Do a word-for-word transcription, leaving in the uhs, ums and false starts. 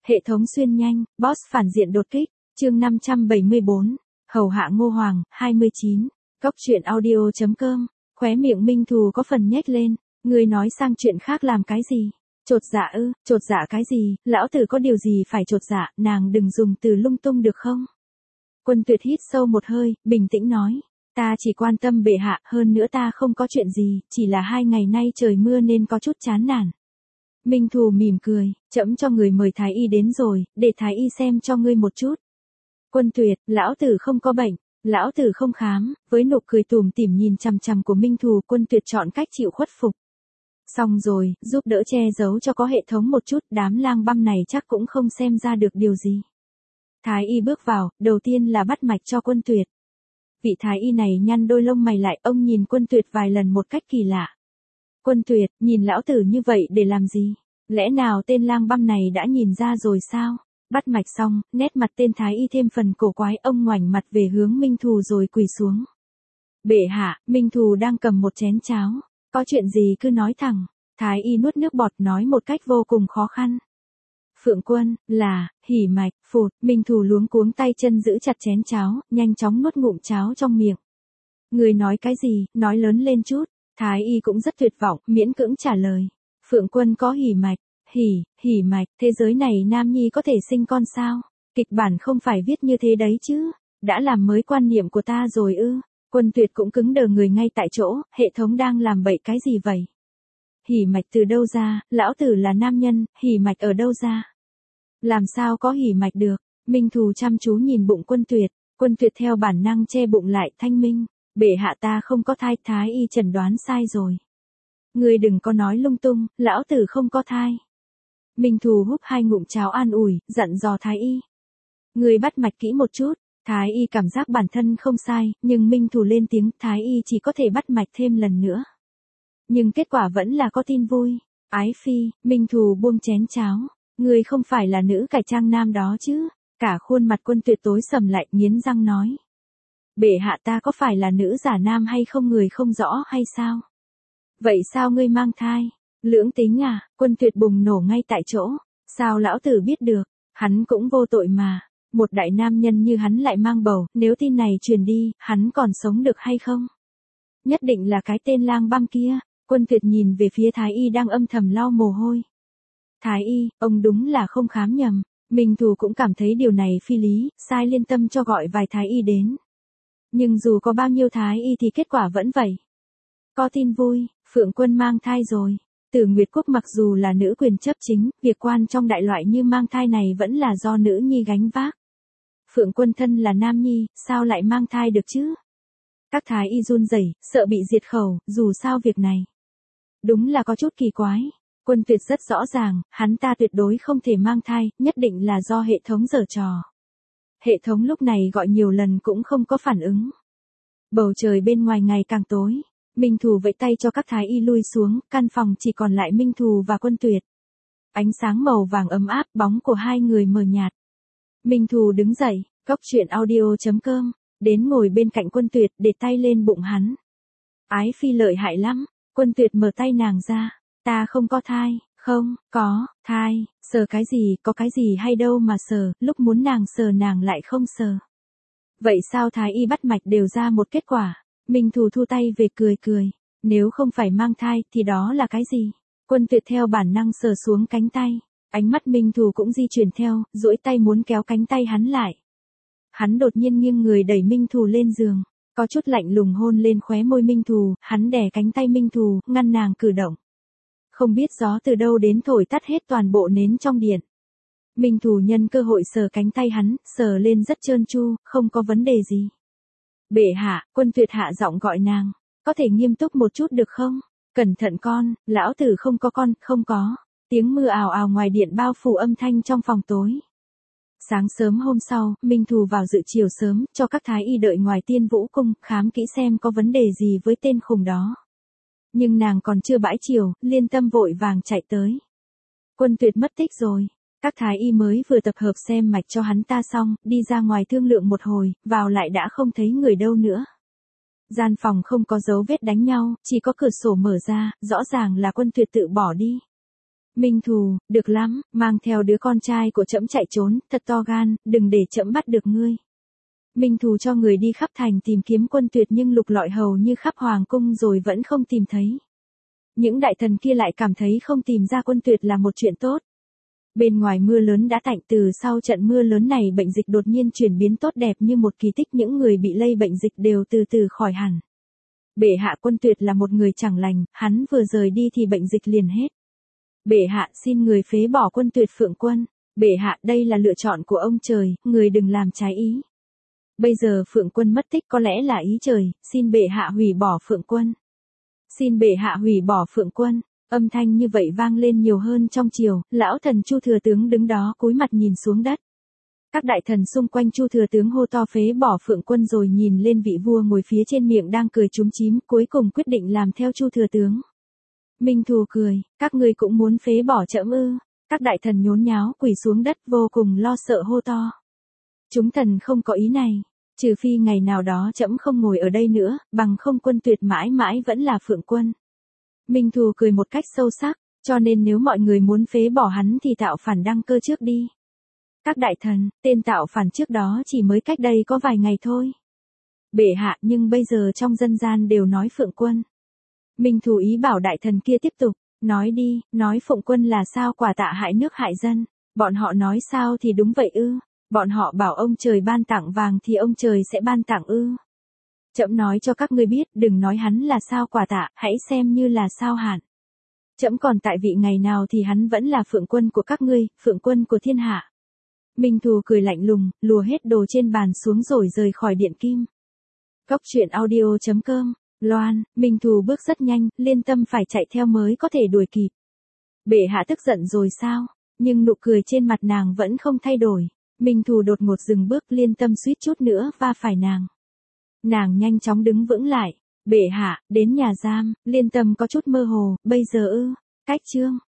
Hệ thống xuyên nhanh, boss phản diện đột kích, chương năm trăm bảy mươi bốn, hầu hạ Ngô Hoàng, hai mươi chín, cốc truyện audio.com, khóe miệng Minh Thù có phần nhếch lên, ngươi nói sang chuyện khác làm cái gì? Chột dạ ư, chột dạ cái gì, lão tử có điều gì phải chột dạ, nàng đừng dùng từ lung tung được không? Quân Tuyệt hít sâu một hơi, bình tĩnh nói, ta chỉ quan tâm bệ hạ, hơn nữa ta không có chuyện gì, chỉ là hai ngày nay trời mưa nên có chút chán nản. Minh Thù mỉm cười, trẫm cho người mời Thái Y đến rồi, để Thái Y xem cho ngươi một chút. Quân Tuyệt, lão tử không có bệnh, lão tử không khám, với nụ cười tủm tỉm nhìn chằm chằm của Minh Thù, Quân Tuyệt chọn cách chịu khuất phục. Xong rồi, giúp đỡ che giấu cho có hệ thống một chút, đám lang băm này chắc cũng không xem ra được điều gì. Thái Y bước vào, đầu tiên là bắt mạch cho Quân Tuyệt. Vị Thái Y này nhăn đôi lông mày lại, ông nhìn Quân Tuyệt vài lần một cách kỳ lạ. Quân Tuyệt, nhìn lão tử như vậy để làm gì? Lẽ nào tên lang băm này đã nhìn ra rồi sao? Bắt mạch xong, nét mặt tên Thái Y thêm phần cổ quái, ông ngoảnh mặt về hướng Minh Thù rồi quỳ xuống. Bệ hạ, Minh Thù đang cầm một chén cháo. Có chuyện gì cứ nói thẳng. Thái Y nuốt nước bọt nói một cách vô cùng khó khăn. Phượng Quân, là, hỉ mạch, phụt, Minh Thù luống cuống tay chân giữ chặt chén cháo, nhanh chóng nuốt ngụm cháo trong miệng. Người nói cái gì, nói lớn lên chút. Thái Y cũng rất tuyệt vọng, miễn cưỡng trả lời. Phượng Quân có hỉ mạch, hỉ, hỉ mạch, thế giới này nam nhi có thể sinh con sao? Kịch bản không phải viết như thế đấy chứ, đã làm mới quan niệm của ta rồi ư. Quân Tuyệt cũng cứng đờ người ngay tại chỗ, hệ thống đang làm bậy cái gì vậy? Hỉ mạch từ đâu ra, lão tử là nam nhân, hỉ mạch ở đâu ra? Làm sao có hỉ mạch được? Minh Thù chăm chú nhìn bụng Quân Tuyệt, Quân Tuyệt theo bản năng che bụng lại, thanh minh. Bệ hạ ta không có thai, Thái Y chẩn đoán sai rồi. Ngươi đừng có nói lung tung, lão tử không có thai. Minh Thù húp hai ngụm cháo an ủi, dặn dò Thái Y. Ngươi bắt mạch kỹ một chút. Thái Y cảm giác bản thân không sai, nhưng Minh Thù lên tiếng, Thái Y chỉ có thể bắt mạch thêm lần nữa. Nhưng kết quả vẫn là có tin vui. Ái phi, Minh Thù buông chén cháo. Ngươi không phải là nữ cải trang nam đó chứ? Cả khuôn mặt Quân Tuyệt tối sầm lại, nghiến răng nói. Bệ hạ ta có phải là nữ giả nam hay không, người không rõ hay sao? Vậy sao ngươi mang thai? Lưỡng tính à? Quân Tuyệt bùng nổ ngay tại chỗ. Sao lão tử biết được? Hắn cũng vô tội mà. Một đại nam nhân như hắn lại mang bầu, nếu tin này truyền đi, hắn còn sống được hay không? Nhất định là cái tên lang băm kia. Quân Tuyệt nhìn về phía Thái Y đang âm thầm lau mồ hôi. Thái Y, ông đúng là không khám nhầm. Minh Thù cũng cảm thấy điều này phi lý, sai liên tâm cho gọi vài Thái Y đến. Nhưng dù có bao nhiêu Thái Y thì kết quả vẫn vậy. Có tin vui, Phượng Quân mang thai rồi. Từ Nguyệt Quốc mặc dù là nữ quyền chấp chính, việc quan trong đại loại như mang thai này vẫn là do nữ nhi gánh vác. Phượng Quân thân là nam nhi, sao lại mang thai được chứ? Các Thái Y run rẩy, sợ bị diệt khẩu, dù sao việc này. Đúng là có chút kỳ quái. Quân Tuyệt rất rõ ràng, hắn ta tuyệt đối không thể mang thai, nhất định là do hệ thống giở trò. Hệ thống lúc này gọi nhiều lần cũng không có phản ứng. Bầu trời bên ngoài ngày càng tối. Minh Thù vẫy tay cho các Thái Y lui xuống, căn phòng chỉ còn lại Minh Thù và Quân Tuyệt. Ánh sáng màu vàng ấm áp, bóng của hai người mờ nhạt. Minh Thù đứng dậy, cốc truyện audio.com, đến ngồi bên cạnh Quân Tuyệt, để tay lên bụng hắn. Ái phi lợi hại lắm. Quân Tuyệt mở tay nàng ra. Ta không có thai, không, có, thai, sờ cái gì, có cái gì hay đâu mà sờ, lúc muốn nàng sờ nàng lại không sờ. Vậy sao Thái Y bắt mạch đều ra một kết quả? Minh Thù thu tay về cười cười. Nếu không phải mang thai, thì đó là cái gì? Quân Tuyệt theo bản năng sờ xuống cánh tay. Ánh mắt Minh Thù cũng di chuyển theo, duỗi tay muốn kéo cánh tay hắn lại. Hắn đột nhiên nghiêng người đẩy Minh Thù lên giường. Có chút lạnh lùng hôn lên khóe môi Minh Thù, hắn đè cánh tay Minh Thù, ngăn nàng cử động. Không biết gió từ đâu đến thổi tắt hết toàn bộ nến trong điện. Minh Thù nhân cơ hội sờ cánh tay hắn, sờ lên rất trơn tru, không có vấn đề gì. Bệ hạ, Quân Tuyệt hạ giọng gọi nàng. Có thể nghiêm túc một chút được không? Cẩn thận con, lão tử không có con, không có. Tiếng mưa ào ào ngoài điện bao phủ âm thanh trong phòng tối. Sáng sớm hôm sau, Minh Thù vào dự chiều sớm, cho các Thái Y đợi ngoài Tiên Vũ Cung, khám kỹ xem có vấn đề gì với tên khùng đó. Nhưng nàng còn chưa bãi chiều, Liên Tâm vội vàng chạy tới. Quân Tuyệt mất tích rồi. Các Thái Y mới vừa tập hợp xem mạch cho hắn ta xong, đi ra ngoài thương lượng một hồi, vào lại đã không thấy người đâu nữa. Gian phòng không có dấu vết đánh nhau, chỉ có cửa sổ mở ra, rõ ràng là Quân Tuyệt tự bỏ đi. Minh Thù, được lắm, mang theo đứa con trai của trẫm chạy trốn, thật to gan, đừng để trẫm bắt được ngươi. Minh Thù cho người đi khắp thành tìm kiếm Quân Tuyệt nhưng lục lọi hầu như khắp hoàng cung rồi vẫn không tìm thấy. Những đại thần kia lại cảm thấy không tìm ra Quân Tuyệt là một chuyện tốt. Bên ngoài mưa lớn đã tạnh, từ sau trận mưa lớn này bệnh dịch đột nhiên chuyển biến tốt đẹp như một kỳ tích, những người bị lây bệnh dịch đều từ từ khỏi hẳn. Bệ hạ, Quân Tuyệt là một người chẳng lành, hắn vừa rời đi thì bệnh dịch liền hết. Bệ hạ, xin người phế bỏ Quân Tuyệt Phượng Quân. Bệ hạ, đây là lựa chọn của ông trời, người đừng làm trái ý. Bây giờ Phượng Quân mất tích có lẽ là ý trời, xin bệ hạ hủy bỏ Phượng Quân. Xin bệ hạ hủy bỏ Phượng Quân. Âm thanh như vậy vang lên nhiều hơn trong triều, lão thần Chu thừa tướng đứng đó cúi mặt nhìn xuống đất. Các đại thần xung quanh Chu thừa tướng hô to phế bỏ Phượng Quân rồi nhìn lên vị vua ngồi phía trên miệng đang cười chúm chím, cuối cùng quyết định làm theo Chu thừa tướng. Minh Thù cười, các ngươi cũng muốn phế bỏ trẫm ư? Các đại thần nhốn nháo quỳ xuống đất vô cùng lo sợ hô to. Chúng thần không có ý này, trừ phi ngày nào đó trẫm không ngồi ở đây nữa, bằng không Quân Tuyệt mãi mãi vẫn là Phượng Quân. Minh Thù cười một cách sâu sắc, cho nên nếu mọi người muốn phế bỏ hắn thì tạo phản đăng cơ trước đi. Các đại thần, tên tạo phản trước đó chỉ mới cách đây có vài ngày thôi. Bệ hạ, nhưng bây giờ trong dân gian đều nói Phượng Quân. Minh Thù ý bảo đại thần kia tiếp tục, nói đi, nói Phượng Quân là sao quả tạ hại nước hại dân. Bọn họ nói sao thì đúng vậy ư? Bọn họ bảo ông trời ban tặng vàng thì ông trời sẽ ban tặng ư? Trẫm nói cho các ngươi biết, đừng nói hắn là sao quả tạ, hãy xem như là sao hạn. Trẫm còn tại vị ngày nào thì hắn vẫn là Phượng Quân của các ngươi, Phượng Quân của thiên hạ. Minh Thù cười lạnh lùng, lùa hết đồ trên bàn xuống rồi rời khỏi điện kim. Cốc truyện audio chấm com, Loan, Minh Thù bước rất nhanh, Liên Tâm phải chạy theo mới có thể đuổi kịp. Bệ hạ tức giận rồi sao? Nhưng nụ cười trên mặt nàng vẫn không thay đổi. Minh Thù đột ngột dừng bước, Liên Tâm suýt chút nữa va phải nàng. Nàng nhanh chóng đứng vững lại. Bệ hạ, đến nhà giam, Liên Tâm có chút mơ hồ, bây giờ ư? Cách chương